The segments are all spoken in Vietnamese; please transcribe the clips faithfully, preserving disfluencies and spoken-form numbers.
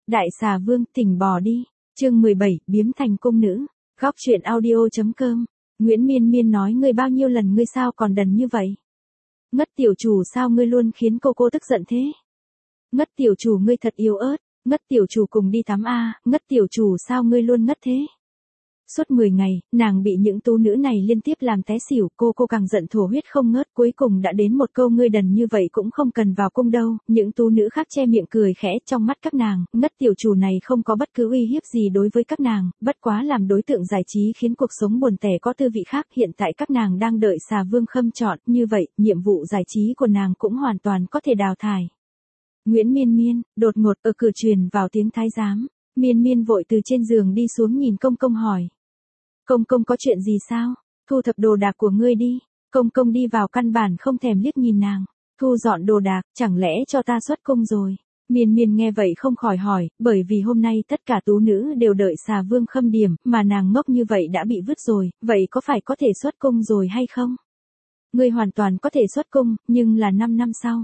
Đại xà vương, tỉnh bò đi. Chương mười bảy, biếm thành cung nữ. Góc truyện audio.com. Nguyễn Miên Miên nói ngươi bao nhiêu lần ngươi sao còn đần như vậy? Ngất tiểu chủ sao ngươi luôn khiến cô cô tức giận thế? Ngất tiểu chủ ngươi thật yếu ớt, Ngất tiểu chủ cùng đi tắm a, Ngất tiểu chủ sao ngươi luôn ngất thế? Suốt mười ngày, nàng bị những tú nữ này liên tiếp làm té xỉu, cô cô càng giận thổ huyết không ngớt, cuối cùng đã đến một câu ngươi đần như vậy cũng không cần vào cung đâu. Những tú nữ khác che miệng cười khẽ, trong mắt các nàng, Ngất tiểu chủ này không có bất cứ uy hiếp gì đối với các nàng, bất quá làm đối tượng giải trí khiến cuộc sống buồn tẻ có tư vị khác. Hiện tại các nàng đang đợi xà vương khâm chọn, như vậy, nhiệm vụ giải trí của nàng cũng hoàn toàn có thể đào thải. Nguyễn Miên Miên, đột ngột ở cửa truyền vào tiếng thái giám. Miên Miên vội từ trên giường đi xuống nhìn công công hỏi. Công công có chuyện gì sao? Thu thập đồ đạc của ngươi đi. Công công đi vào căn bản không thèm liếc nhìn nàng. Thu dọn đồ đạc, chẳng lẽ cho ta xuất cung rồi? Miên Miên nghe vậy không khỏi hỏi, bởi vì hôm nay tất cả tú nữ đều đợi xà vương khâm điểm, mà nàng ngốc như vậy đã bị vứt rồi, vậy có phải có thể xuất cung rồi hay không? Ngươi hoàn toàn có thể xuất cung, nhưng là năm năm sau.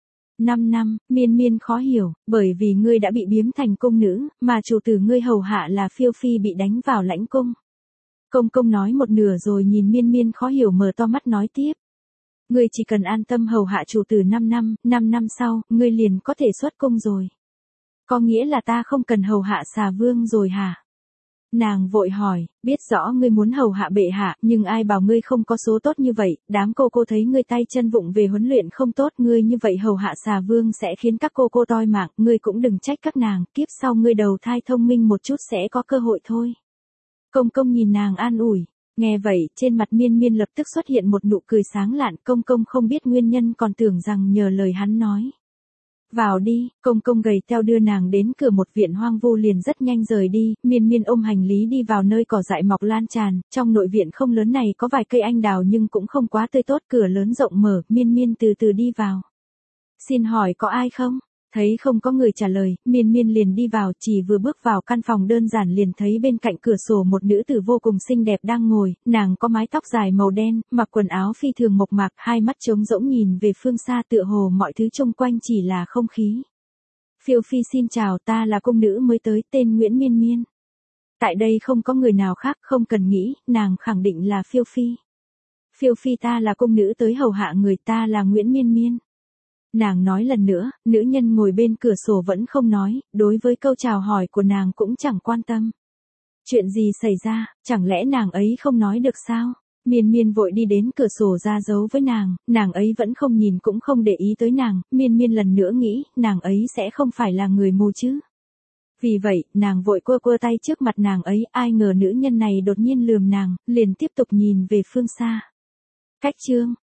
năm năm, Miên Miên khó hiểu, bởi vì ngươi đã bị biếm thành cung nữ, mà chủ tử ngươi hầu hạ là Phiêu Phi bị đánh vào lãnh cung. Công công nói một nửa rồi nhìn Miên Miên khó hiểu mở to mắt nói tiếp. Ngươi chỉ cần an tâm hầu hạ chủ tử năm năm, năm năm sau, ngươi liền có thể xuất cung rồi. Có nghĩa là ta không cần hầu hạ xà vương rồi hả? Nàng vội hỏi, biết rõ ngươi muốn hầu hạ bệ hạ, nhưng ai bảo ngươi không có số tốt như vậy, đám cô cô thấy ngươi tay chân vụng về huấn luyện không tốt, ngươi như vậy hầu hạ xà vương sẽ khiến các cô cô toi mạng, ngươi cũng đừng trách các nàng, kiếp sau ngươi đầu thai thông minh một chút sẽ có cơ hội thôi. Công công nhìn nàng an ủi, nghe vậy, trên mặt Miên Miên lập tức xuất hiện một nụ cười sáng lạn, công công không biết nguyên nhân còn tưởng rằng nhờ lời hắn nói. Vào đi, công công gầy teo đưa nàng đến cửa một viện hoang vu liền rất nhanh rời đi, Miên Miên ôm hành lý đi vào nơi cỏ dại mọc lan tràn, trong nội viện không lớn này có vài cây anh đào nhưng cũng không quá tươi tốt, cửa lớn rộng mở, Miên Miên từ từ đi vào. Xin hỏi có ai không? Thấy không có người trả lời, Miên Miên liền đi vào, chỉ vừa bước vào căn phòng đơn giản liền thấy bên cạnh cửa sổ một nữ tử vô cùng xinh đẹp đang ngồi, nàng có mái tóc dài màu đen, mặc quần áo phi thường mộc mạc, hai mắt trống rỗng nhìn về phương xa tựa hồ mọi thứ xung quanh chỉ là không khí. Phiêu Phi xin chào, ta là cung nữ mới tới, tên Nguyễn Miên Miên. Tại đây không có người nào khác, không cần nghĩ, nàng khẳng định là Phiêu Phi. Phiêu Phi ta là cung nữ tới hầu hạ người, ta là Nguyễn Miên Miên. Nàng nói lần nữa, nữ nhân ngồi bên cửa sổ vẫn không nói, đối với câu chào hỏi của nàng cũng chẳng quan tâm. Chuyện gì xảy ra, chẳng lẽ nàng ấy không nói được sao? Miên Miên vội đi đến cửa sổ ra dấu với nàng, nàng ấy vẫn không nhìn cũng không để ý tới nàng, Miên Miên lần nữa nghĩ, nàng ấy sẽ không phải là người mù chứ. Vì vậy, nàng vội quơ quơ tay trước mặt nàng ấy, ai ngờ nữ nhân này đột nhiên lườm nàng, liền tiếp tục nhìn về phương xa. Cách chương.